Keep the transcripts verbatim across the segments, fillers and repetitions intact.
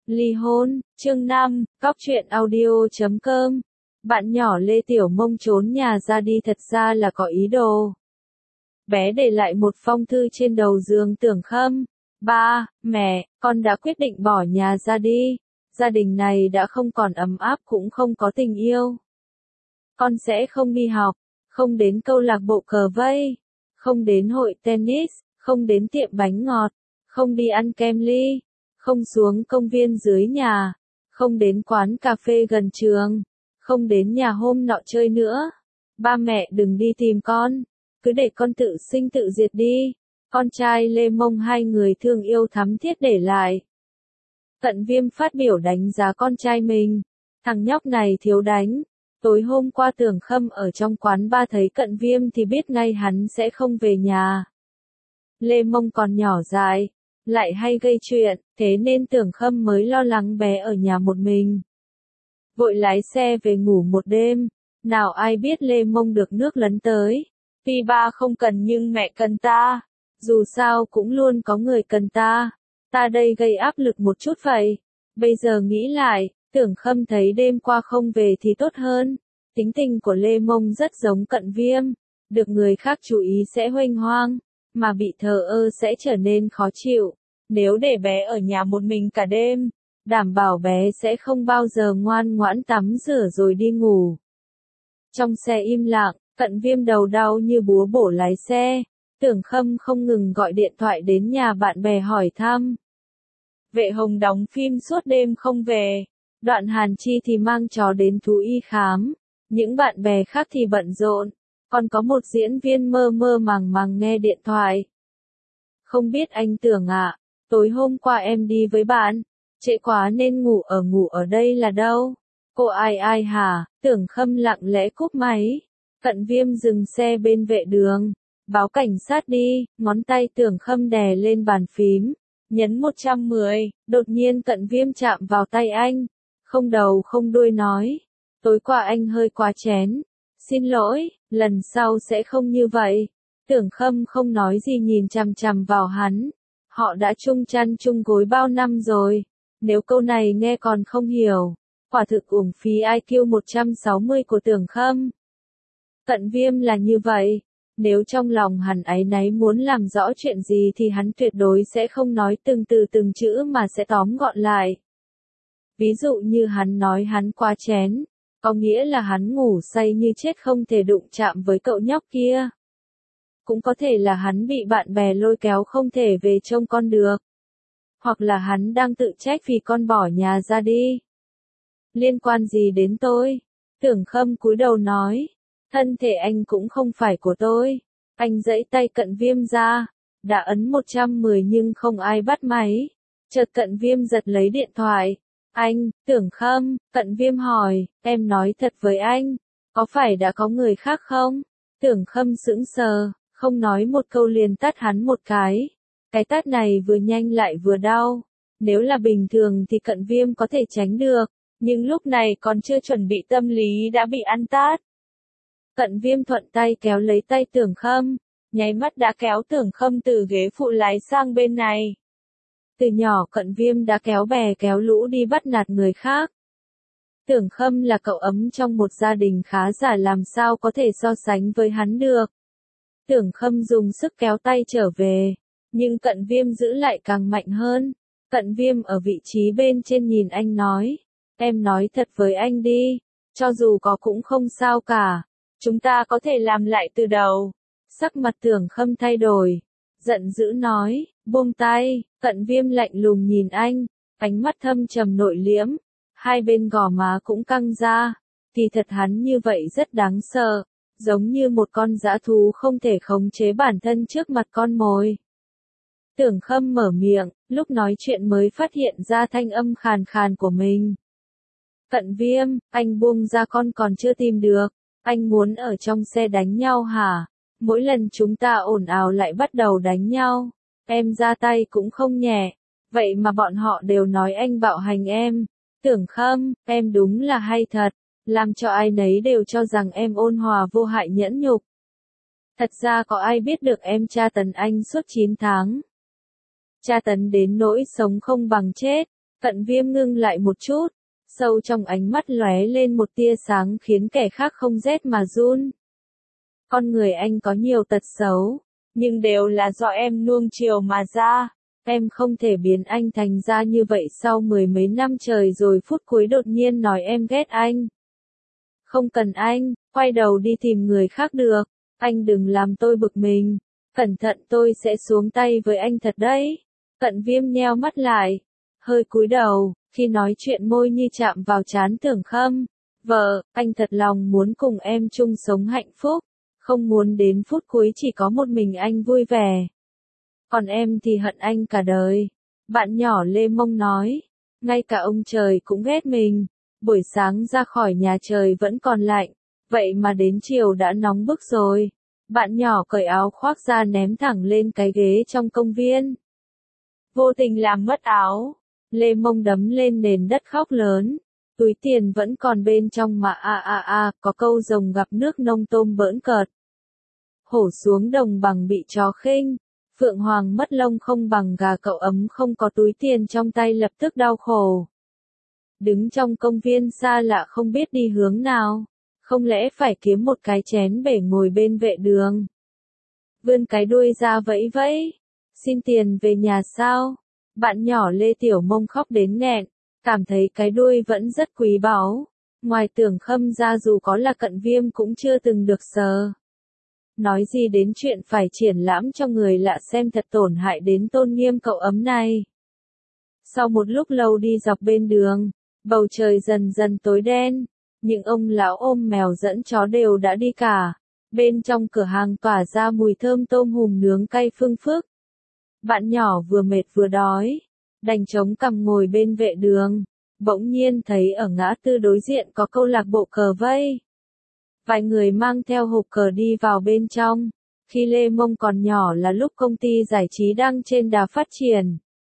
Ly hôn, chương năm, cóc truyện audio chấm com. Bạn nhỏ Lê Tiểu Mông trốn nhà ra đi thật ra là có ý đồ. Bé để lại một phong thư trên đầu giường Tưởng Khâm. Ba, mẹ, con đã quyết định bỏ nhà ra đi. Gia đình này đã không còn ấm áp cũng không có tình yêu. Con sẽ không đi học, không đến câu lạc bộ cờ vây, không đến hội tennis, không đến tiệm bánh ngọt, không đi ăn kem ly, không xuống công viên dưới nhà, không đến quán cà phê gần trường, không đến nhà hôm nọ chơi nữa. Ba mẹ đừng đi tìm con, cứ để con tự sinh tự diệt đi. Con trai Lê Mông hai người thương yêu thắm thiết để lại. Cận Viêm phát biểu đánh giá con trai mình. Thằng nhóc này thiếu đánh. Tối hôm qua Tưởng Khâm ở trong quán ba thấy Cận Viêm thì biết ngay hắn sẽ không về nhà. Lê Mông còn nhỏ dại, lại hay gây chuyện, thế nên Tưởng Khâm mới lo lắng bé ở nhà một mình. Vội lái xe về ngủ một đêm, nào ai biết Lê Mông được nước lấn tới. Tuy ba không cần nhưng mẹ cần ta, dù sao cũng luôn có người cần ta, ta đây gây áp lực một chút vậy. Bây giờ nghĩ lại, Tưởng Khâm thấy đêm qua không về thì tốt hơn. Tính tình của Lê Mông rất giống Cận Viêm, được người khác chú ý sẽ huênh hoang, mà bị thờ ơ sẽ trở nên khó chịu. Nếu để bé ở nhà một mình cả đêm, đảm bảo bé sẽ không bao giờ ngoan ngoãn tắm rửa rồi đi ngủ. Trong xe im lặng, Cận Viêm đầu đau như búa bổ lái xe. Tưởng Khâm không ngừng gọi điện thoại đến nhà bạn bè hỏi thăm. Vệ Hồng đóng phim suốt đêm không về. Đoạn Hàn Chi thì mang chó đến thú y khám. Những bạn bè khác thì bận rộn. Còn có một diễn viên mơ mơ màng màng nghe điện thoại. Không biết anh Tưởng ạ, tối hôm qua em đi với bạn. Trễ quá nên ngủ ở ngủ ở đây là đâu? Cô ai ai hả? Tưởng Khâm lặng lẽ cúp máy. Cận Viêm dừng xe bên vệ đường. Báo cảnh sát đi, ngón tay Tưởng Khâm đè lên bàn phím. Nhấn một trăm mười, đột nhiên Cận Viêm chạm vào tay anh. Không đầu không đuôi nói. Tối qua anh hơi quá chén. Xin lỗi, lần sau sẽ không như vậy. Tưởng Khâm không nói gì nhìn chằm chằm vào hắn. Họ đã chung chăn chung gối bao năm rồi. Nếu câu này nghe còn không hiểu, quả thực uổng phí i kiu một trăm sáu mươi của Tưởng Khâm. Cận Viêm là như vậy. Nếu trong lòng hắn áy náy muốn làm rõ chuyện gì thì hắn tuyệt đối sẽ không nói từng từ từng chữ mà sẽ tóm gọn lại. Ví dụ như hắn nói hắn quá chén, có nghĩa là hắn ngủ say như chết không thể đụng chạm với cậu nhóc kia. Cũng có thể là hắn bị bạn bè lôi kéo không thể về trông con được. Hoặc là hắn đang tự trách vì con bỏ nhà ra đi. Liên quan gì đến tôi? Tưởng Khâm cúi đầu nói. Thân thể anh cũng không phải của tôi. Anh giãy tay Cận Viêm ra. Đã ấn một trăm mười nhưng không ai bắt máy. Chợt Cận Viêm giật lấy điện thoại. Anh, Tưởng Khâm, Cận Viêm hỏi, em nói thật với anh, có phải đã có người khác không? Tưởng Khâm sững sờ, không nói một câu liền tát hắn một cái. Cái tát này vừa nhanh lại vừa đau. Nếu là bình thường thì Cận Viêm có thể tránh được, nhưng lúc này còn chưa chuẩn bị tâm lý đã bị ăn tát. Cận Viêm thuận tay kéo lấy tay Tưởng Khâm, nháy mắt đã kéo Tưởng Khâm từ ghế phụ lái sang bên này. Từ nhỏ Cận Viêm đã kéo bè kéo lũ đi bắt nạt người khác. Tưởng Khâm là cậu ấm trong một gia đình khá giả làm sao có thể so sánh với hắn được. Tưởng Khâm dùng sức kéo tay trở về, nhưng Cận Viêm giữ lại càng mạnh hơn. Cận Viêm ở vị trí bên trên nhìn anh nói, em nói thật với anh đi, cho dù có cũng không sao cả, chúng ta có thể làm lại từ đầu. Sắc mặt Tưởng Khâm thay đổi, giận dữ nói, buông tay. Cận Viêm lạnh lùng nhìn anh, ánh mắt thâm trầm nội liễm, hai bên gò má cũng căng ra. Kỳ thật hắn như vậy rất đáng sợ, giống như một con dã thú không thể khống chế bản thân trước mặt con mồi. Tưởng Khâm mở miệng, lúc nói chuyện mới phát hiện ra thanh âm khàn khàn của mình. Cận Viêm, anh buông ra con còn chưa tìm được, anh muốn ở trong xe đánh nhau hả? Mỗi lần chúng ta ồn ào lại bắt đầu đánh nhau. Em ra tay cũng không nhẹ, vậy mà bọn họ đều nói anh bạo hành em. Tưởng Khâm, em đúng là hay thật, làm cho ai nấy đều cho rằng em ôn hòa vô hại nhẫn nhục. Thật ra có ai biết được em tra tấn anh suốt chín tháng. Tra tấn đến nỗi sống không bằng chết, Cận Viêm ngưng lại một chút, sâu trong ánh mắt lóe lên một tia sáng khiến kẻ khác không rét mà run. Con người anh có nhiều tật xấu, nhưng đều là do em nuông chiều mà ra. Em không thể biến anh thành ra như vậy sau mười mấy năm trời rồi phút cuối đột nhiên nói em ghét anh. Không cần anh, quay đầu đi tìm người khác được, anh đừng làm tôi bực mình, cẩn thận tôi sẽ xuống tay với anh thật đấy. Cận Viêm nheo mắt lại, hơi cúi đầu, khi nói chuyện môi như chạm vào trán Tưởng Khâm. Vợ, anh thật lòng muốn cùng em chung sống hạnh phúc, không muốn đến phút cuối chỉ có một mình anh vui vẻ. Còn em thì hận anh cả đời. Bạn nhỏ Lê Mông nói, ngay cả ông trời cũng ghét mình. Buổi sáng ra khỏi nhà trời vẫn còn lạnh, vậy mà đến chiều đã nóng bức rồi. Bạn nhỏ cởi áo khoác ra ném thẳng lên cái ghế trong công viên. Vô tình làm mất áo, Lê Mông đấm lên nền đất khóc lớn. Túi tiền vẫn còn bên trong mà a a a, có câu rồng gặp nước nông tôm bỡn cợt. Hổ xuống đồng bằng bị chó khinh. Phượng Hoàng mất lông không bằng gà, cậu ấm không có túi tiền trong tay lập tức đau khổ. Đứng trong công viên xa lạ không biết đi hướng nào, không lẽ phải kiếm một cái chén bể ngồi bên vệ đường. Vươn cái đuôi ra vẫy vẫy, xin tiền về nhà sao? Bạn nhỏ Lê Tiểu Mông khóc đến nghẹn, cảm thấy cái đuôi vẫn rất quý báu. Ngoài Tưởng Khâm ra dù có là Cận Viêm cũng chưa từng được sờ. Nói gì đến chuyện phải triển lãm cho người lạ xem thật tổn hại đến tôn nghiêm cậu ấm này. Sau một lúc lâu đi dọc bên đường, bầu trời dần dần tối đen, những ông lão ôm mèo dẫn chó đều đã đi cả. Bên trong cửa hàng tỏa ra mùi thơm tôm hùm nướng cay phương phức. Bạn nhỏ vừa mệt vừa đói, đành chống cằm ngồi bên vệ đường, bỗng nhiên thấy ở ngã tư đối diện có câu lạc bộ cờ vây. Vài người mang theo hộp cờ đi vào bên trong. Khi Lê Mông còn nhỏ là lúc công ty giải trí đang trên đà phát triển.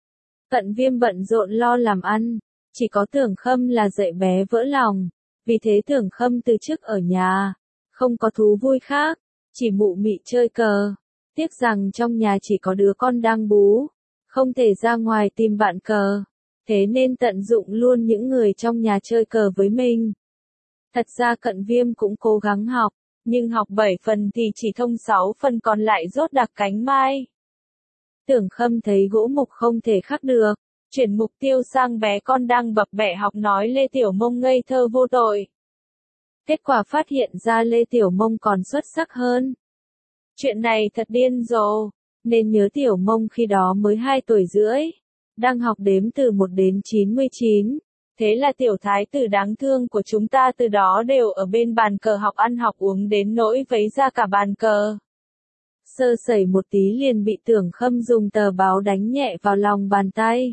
Cận Viêm bận rộn lo làm ăn, chỉ có Tưởng Khâm là dạy bé vỡ lòng. Vì thế Tưởng Khâm từ chức ở nhà, không có thú vui khác, chỉ mụ mị chơi cờ. Tiếc rằng trong nhà chỉ có đứa con đang bú, không thể ra ngoài tìm bạn cờ. Thế nên tận dụng luôn những người trong nhà chơi cờ với mình. Thật ra Cận Viêm cũng cố gắng học, nhưng học bảy phần thì chỉ thông sáu phần còn lại rốt đặc cánh mai. Tưởng Khâm thấy gỗ mục không thể khắc được, chuyển mục tiêu sang bé con đang bập bẹ học nói Lê Tiểu Mông ngây thơ vô tội. Kết quả phát hiện ra Lê Tiểu Mông còn xuất sắc hơn. Chuyện này thật điên rồ, nên nhớ Tiểu Mông khi đó mới hai tuổi rưỡi, đang học đếm từ một đến chín mươi chín. Thế là tiểu thái tử đáng thương của chúng ta từ đó đều ở bên bàn cờ học ăn học uống đến nỗi vấy ra cả bàn cờ. Sơ sẩy một tí liền bị Tưởng Khâm dùng tờ báo đánh nhẹ vào lòng bàn tay.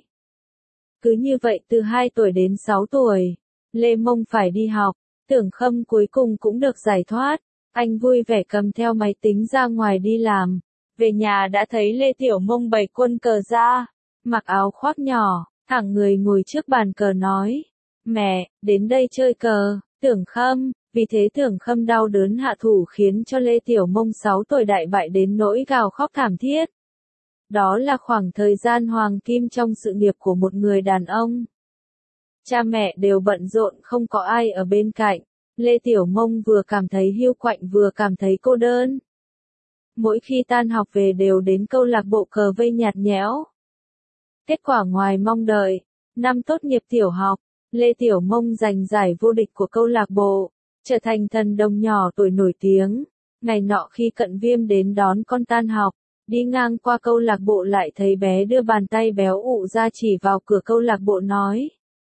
Cứ như vậy từ hai tuổi đến sáu tuổi, Lê Mông phải đi học, Tưởng Khâm cuối cùng cũng được giải thoát. Anh vui vẻ cầm theo máy tính ra ngoài đi làm. Về nhà đã thấy Lê Tiểu Mông bày quân cờ ra, mặc áo khoác nhỏ. Thẳng người ngồi trước bàn cờ nói, mẹ, đến đây chơi cờ. Tưởng Khâm, vì thế Tưởng Khâm đau đớn hạ thủ khiến cho Lê Tiểu Mông sáu tuổi đại bại đến nỗi gào khóc thảm thiết. Đó là khoảng thời gian hoàng kim trong sự nghiệp của một người đàn ông. Cha mẹ đều bận rộn không có ai ở bên cạnh, Lê Tiểu Mông vừa cảm thấy hiu quạnh vừa cảm thấy cô đơn. Mỗi khi tan học về đều đến câu lạc bộ cờ vây nhạt nhẽo. Kết quả ngoài mong đợi, năm tốt nghiệp tiểu học, Lê Tiểu Mông giành giải vô địch của câu lạc bộ, trở thành thần đồng nhỏ tuổi nổi tiếng. Ngày nọ khi Cận Viêm đến đón con tan học, đi ngang qua câu lạc bộ lại thấy bé đưa bàn tay béo ụ ra chỉ vào cửa câu lạc bộ nói.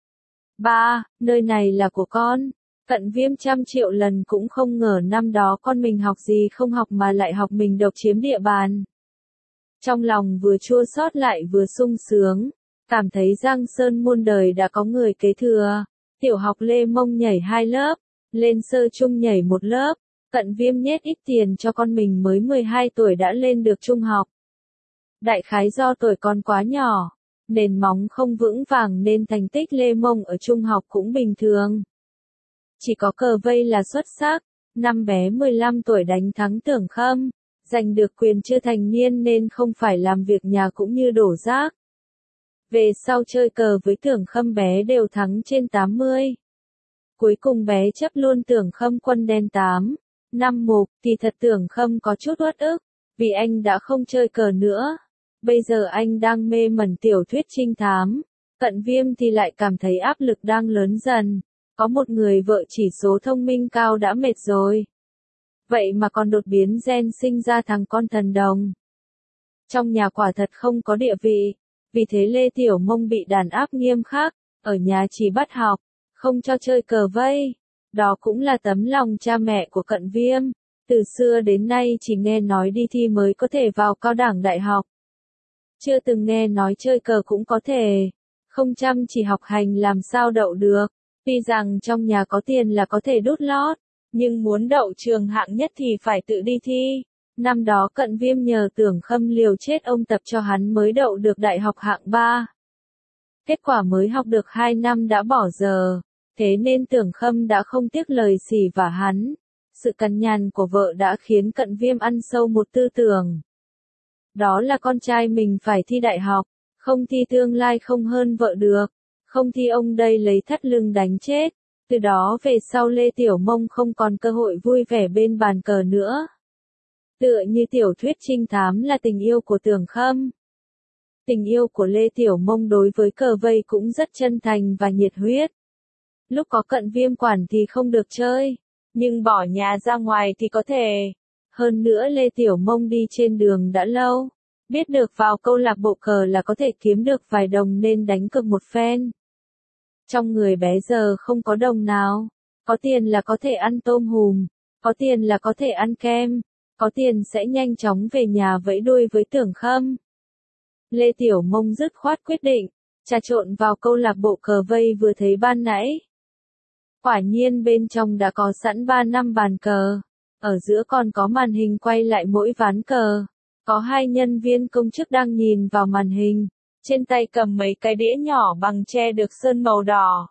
Ba, nơi này là của con. Cận Viêm trăm triệu lần cũng không ngờ năm đó con mình học gì không học mà lại học mình độc chiếm địa bàn. Trong lòng vừa chua xót lại vừa sung sướng, cảm thấy Giang Sơn muôn đời đã có người kế thừa. Tiểu học Lê Mông nhảy hai lớp, lên sơ trung nhảy một lớp, Cận Viêm nhét ít tiền cho con mình mới mười hai tuổi đã lên được trung học. Đại khái do tuổi còn quá nhỏ, nền móng không vững vàng nên thành tích Lê Mông ở trung học cũng bình thường. Chỉ có cờ vây là xuất sắc, năm bé mười lăm tuổi đánh thắng Tưởng Khâm, giành được quyền chưa thành niên nên không phải làm việc nhà cũng như đổ rác. Về sau chơi cờ với Tưởng Khâm bé đều thắng trên tám mươi. Cuối cùng bé chấp luôn Tưởng Khâm quân đen tám. Năm mục, thì thật Tưởng Khâm có chút uất ức, vì anh đã không chơi cờ nữa. Bây giờ anh đang mê mẩn tiểu thuyết trinh thám. Cận Viêm thì lại cảm thấy áp lực đang lớn dần. Có một người vợ chỉ số thông minh cao đã mệt rồi. Vậy mà còn đột biến gen sinh ra thằng con thần đồng. Trong nhà quả thật không có địa vị. Vì thế Lê Tiểu Mông bị đàn áp nghiêm khắc. Ở nhà chỉ bắt học, không cho chơi cờ vây. Đó cũng là tấm lòng cha mẹ của Cận Viêm. Từ xưa đến nay chỉ nghe nói đi thi mới có thể vào cao đẳng đại học. Chưa từng nghe nói chơi cờ cũng có thể. Không chăm chỉ học hành làm sao đậu được. Tuy rằng trong nhà có tiền là có thể đút lót, nhưng muốn đậu trường hạng nhất thì phải tự đi thi. Năm đó Cận Viêm nhờ Tưởng Khâm liều chết ông tập cho hắn mới đậu được đại học hạng ba. Kết quả mới học được hai năm đã bỏ giờ, thế nên Tưởng Khâm đã không tiếc lời xỉ vả hắn. Sự cằn nhằn của vợ đã khiến Cận Viêm ăn sâu một tư tưởng. Đó là con trai mình phải thi đại học, không thi tương lai không hơn vợ được, không thi ông đây lấy thắt lưng đánh chết. Từ đó về sau Lê Tiểu Mông không còn cơ hội vui vẻ bên bàn cờ nữa. Tựa như tiểu thuyết trinh thám là tình yêu của Tưởng Khâm. Tình yêu của Lê Tiểu Mông đối với cờ vây cũng rất chân thành và nhiệt huyết. Lúc có Cận Viêm quản thì không được chơi, nhưng bỏ nhà ra ngoài thì có thể. Hơn nữa Lê Tiểu Mông đi trên đường đã lâu, biết được vào câu lạc bộ cờ là có thể kiếm được vài đồng nên đánh cược một phen. Trong người bé giờ không có đồng nào, có tiền là có thể ăn tôm hùm, có tiền là có thể ăn kem, có tiền sẽ nhanh chóng về nhà vẫy đuôi với Tưởng Khâm. Lê Tiểu Mông dứt khoát quyết định, trà trộn vào câu lạc bộ cờ vây vừa thấy ban nãy. Quả nhiên bên trong đã có sẵn ba năm bàn cờ, ở giữa còn có màn hình quay lại mỗi ván cờ, có hai nhân viên công chức đang nhìn vào màn hình, trên tay cầm mấy cái đĩa nhỏ bằng tre được sơn màu đỏ,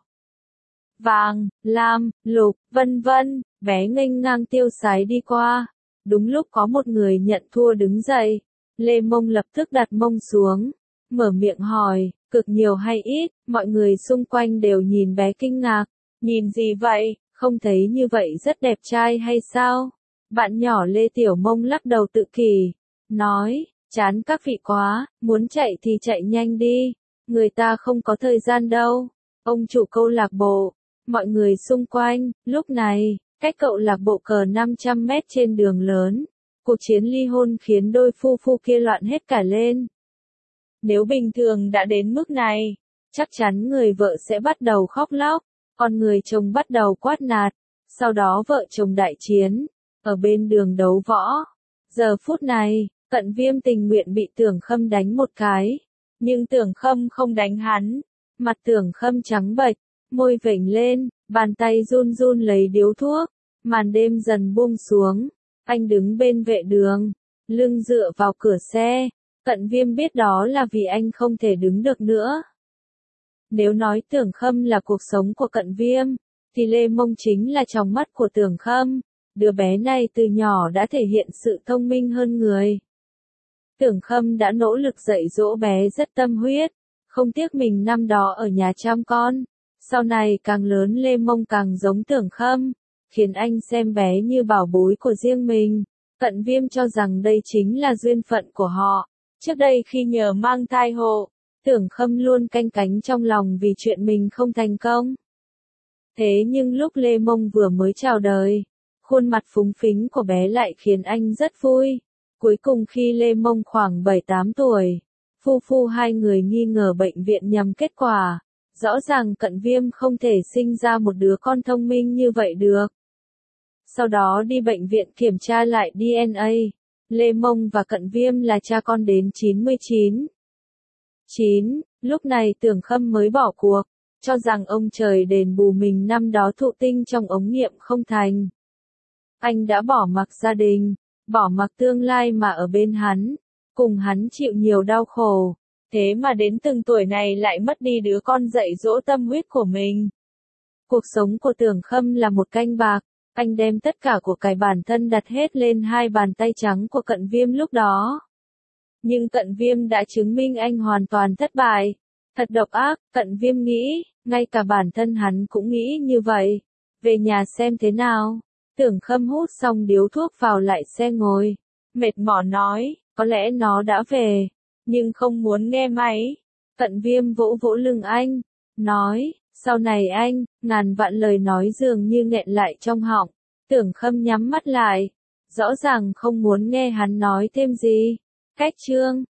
vàng, lam, lục, vân vân, bé nghênh ngang tiêu sái đi qua. Đúng lúc có một người nhận thua đứng dậy, Lê Mông lập tức đặt mông xuống, mở miệng hỏi, cực nhiều hay ít, mọi người xung quanh đều nhìn bé kinh ngạc, nhìn gì vậy, không thấy như vậy rất đẹp trai hay sao? Bạn nhỏ Lê Tiểu Mông lắc đầu tự kỷ, nói, chán các vị quá, muốn chạy thì chạy nhanh đi, người ta không có thời gian đâu. Ông chủ câu lạc bộ, mọi người xung quanh, lúc này, cách cậu lạc bộ cờ năm trăm mét trên đường lớn, cuộc chiến ly hôn khiến đôi phu phu kia loạn hết cả lên. Nếu bình thường đã đến mức này, chắc chắn người vợ sẽ bắt đầu khóc lóc, còn người chồng bắt đầu quát nạt, sau đó vợ chồng đại chiến, ở bên đường đấu võ. Giờ phút này, Cận Viêm tình nguyện bị Tưởng Khâm đánh một cái, nhưng Tưởng Khâm không đánh hắn, mặt Tưởng Khâm trắng bệch, môi vểnh lên, bàn tay run run lấy điếu thuốc, màn đêm dần buông xuống, anh đứng bên vệ đường, lưng dựa vào cửa xe, Cận Viêm biết đó là vì anh không thể đứng được nữa. Nếu nói Tưởng Khâm là cuộc sống của Cận Viêm, thì Lê Mông chính là trong mắt của Tưởng Khâm, đứa bé này từ nhỏ đã thể hiện sự thông minh hơn người. Tưởng Khâm đã nỗ lực dạy dỗ bé rất tâm huyết, không tiếc mình năm đó ở nhà chăm con. Sau này càng lớn Lê Mông càng giống Tưởng Khâm, khiến anh xem bé như bảo bối của riêng mình. Cận Viêm cho rằng đây chính là duyên phận của họ. Trước đây khi nhờ mang thai hộ, Tưởng Khâm luôn canh cánh trong lòng vì chuyện mình không thành công. Thế nhưng lúc Lê Mông vừa mới chào đời, khuôn mặt phúng phính của bé lại khiến anh rất vui. Cuối cùng khi Lê Mông khoảng bảy tám tuổi, phu phu hai người nghi ngờ bệnh viện nhầm kết quả. Rõ ràng Cận Viêm không thể sinh ra một đứa con thông minh như vậy được. Sau đó đi bệnh viện kiểm tra lại đê en a, Lê Mông và Cận Viêm là cha con đến chín mươi chín. chín, lúc này Tưởng Khâm mới bỏ cuộc, cho rằng ông trời đền bù mình năm đó thụ tinh trong ống nghiệm không thành. Anh đã bỏ mặc gia đình, bỏ mặc tương lai mà ở bên hắn, cùng hắn chịu nhiều đau khổ. Thế mà đến từng tuổi này lại mất đi đứa con dạy dỗ tâm huyết của mình. Cuộc sống của Tưởng Khâm là một canh bạc, anh đem tất cả của cải bản thân đặt hết lên hai bàn tay trắng của Cận Viêm lúc đó. Nhưng Cận Viêm đã chứng minh anh hoàn toàn thất bại. Thật độc ác, Cận Viêm nghĩ, ngay cả bản thân hắn cũng nghĩ như vậy. Về nhà xem thế nào. Tưởng Khâm hút xong điếu thuốc vào lại xe ngồi. Mệt mỏi nói, có lẽ nó đã về, nhưng không muốn nghe máy. Cận Viêm vỗ vỗ lưng anh, nói, sau này anh, ngàn vạn lời nói dường như nghẹn lại trong họng. Tưởng Khâm nhắm mắt lại, rõ ràng không muốn nghe hắn nói thêm gì. Cách chương